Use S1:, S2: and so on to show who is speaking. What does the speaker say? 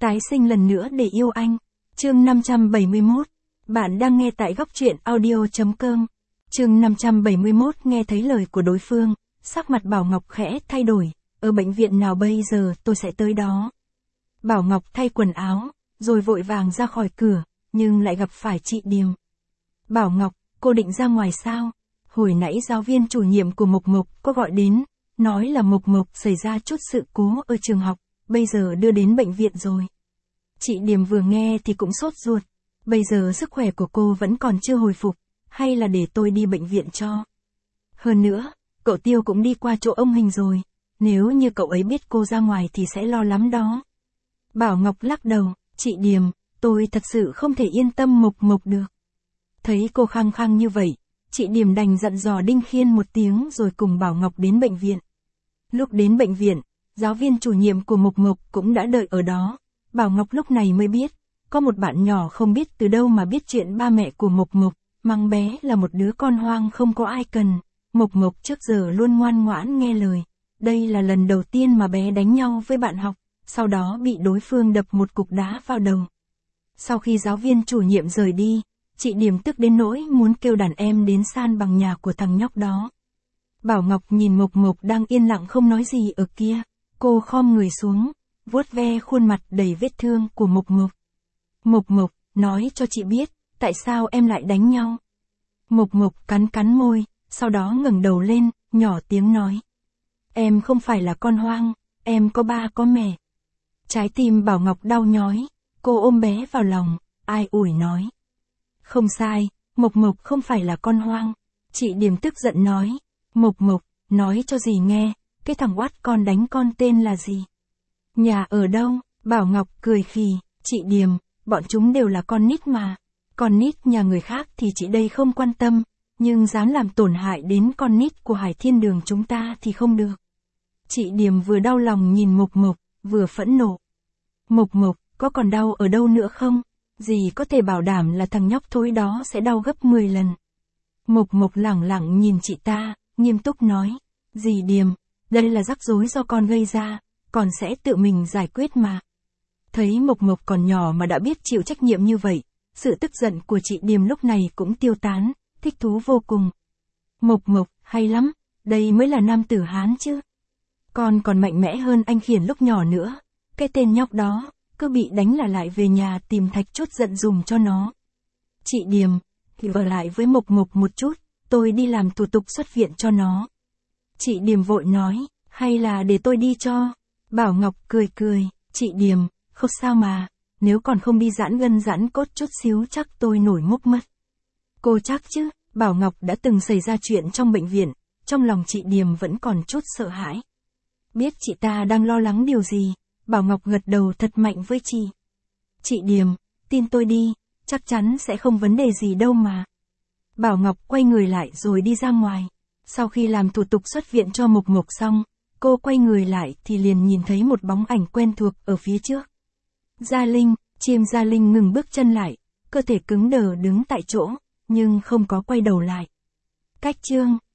S1: Tái sinh lần nữa để yêu anh. Chương 571. Bạn đang nghe tại góc truyện audio.com. Chương 571 nghe thấy lời của đối phương, sắc mặt Bảo Ngọc khẽ thay đổi. Ở bệnh viện nào bây giờ tôi sẽ tới đó. Bảo Ngọc thay quần áo, rồi vội vàng ra khỏi cửa, nhưng lại gặp phải chị Điềm. Bảo Ngọc, cô định ra ngoài sao? Hồi nãy giáo viên chủ nhiệm của Mộc Mộc có gọi đến, nói là Mộc Mộc xảy ra chút sự cố ở trường học, bây giờ đưa đến bệnh viện rồi. Chị Điềm vừa nghe thì cũng sốt ruột. Bây giờ sức khỏe của cô vẫn còn chưa hồi phục, hay là để tôi đi bệnh viện cho? Hơn nữa, cậu Tiêu cũng đi qua chỗ ông Hình rồi, nếu như cậu ấy biết cô ra ngoài thì sẽ lo lắm đó. Bảo Ngọc lắc đầu, chị Điềm, tôi thật sự không thể yên tâm Mộc Mộc được. Thấy cô khăng khăng như vậy, chị Điềm đành dặn dò Đinh Khiên một tiếng rồi cùng Bảo Ngọc đến bệnh viện. Lúc đến bệnh viện, giáo viên chủ nhiệm của Mộc Mộc cũng đã đợi ở đó. Bảo Ngọc lúc này mới biết, có một bạn nhỏ không biết từ đâu mà biết chuyện ba mẹ của Mộc Mộc, mang bé là một đứa con hoang không có ai cần. Mộc Mộc trước giờ luôn ngoan ngoãn nghe lời. Đây là lần đầu tiên mà bé đánh nhau với bạn học, sau đó bị đối phương đập một cục đá vào đầu. Sau khi giáo viên chủ nhiệm rời đi, chị Điềm tức đến nỗi muốn kêu đàn em đến san bằng nhà của thằng nhóc đó. Bảo Ngọc nhìn Mộc Mộc đang yên lặng không nói gì ở kia, cô khom người xuống, vuốt ve khuôn mặt đầy vết thương của Mộc Mộc. Mộc Mộc, nói cho chị biết, tại sao em lại đánh nhau? Mộc Mộc cắn cắn môi, sau đó ngẩng đầu lên, nhỏ tiếng nói. Em không phải là con hoang, em có ba có mẹ. Trái tim Bảo Ngọc đau nhói, cô ôm bé vào lòng, ai ủi nói. Không sai, Mộc Mộc không phải là con hoang. Chị Điềm tức giận nói. Mộc Mộc, nói cho dì nghe, cái thằng oát con đánh con tên là gì? Nhà ở đâu? Bảo Ngọc cười khì, chị Điềm, bọn chúng đều là con nít mà. Con nít nhà người khác thì chị đây không quan tâm, nhưng dám làm tổn hại đến con nít của Hải Thiên Đường chúng ta thì không được. Chị Điềm vừa đau lòng nhìn Mộc Mộc, vừa phẫn nộ. Mộc Mộc, có còn đau ở đâu nữa không? Dì có thể bảo đảm là thằng nhóc thối đó sẽ đau gấp 10 lần. Mộc Mộc lẳng lặng nhìn chị ta, nghiêm túc nói. Dì Điềm, đây là rắc rối do con gây ra, con sẽ tự mình giải quyết mà. Thấy Mộc Mộc còn nhỏ mà đã biết chịu trách nhiệm như vậy, sự tức giận của chị Điềm lúc này cũng tiêu tán, thích thú vô cùng. Mộc Mộc, hay lắm, đây mới là nam tử Hán chứ. Con còn mạnh mẽ hơn anh Khiển lúc nhỏ nữa, cái tên nhóc đó, cứ bị đánh là lại về nhà tìm Thạch chút giận dùm cho nó. Chị Điềm, thì ở lại với Mộc Mộc một chút, tôi đi làm thủ tục xuất viện cho nó. Chị Điềm vội nói, hay là để tôi đi cho? Bảo Ngọc cười cười, chị Điềm, không sao mà, nếu còn không đi giãn gân giãn cốt chút xíu chắc tôi nổi mốc mất. Cô chắc chứ, Bảo Ngọc đã từng xảy ra chuyện trong bệnh viện, trong lòng chị Điềm vẫn còn chút sợ hãi. Biết chị ta đang lo lắng điều gì, Bảo Ngọc gật đầu thật mạnh với chị. Chị Điềm, tin tôi đi, chắc chắn sẽ không vấn đề gì đâu mà. Bảo Ngọc quay người lại rồi đi ra ngoài. Sau khi làm thủ tục xuất viện cho Mộc Mộc xong, cô quay người lại thì liền nhìn thấy một bóng ảnh quen thuộc ở phía trước. Gia Linh, Chiêm Gia Linh ngừng bước chân lại, cơ thể cứng đờ đứng tại chỗ, nhưng không có quay đầu lại. Cách chương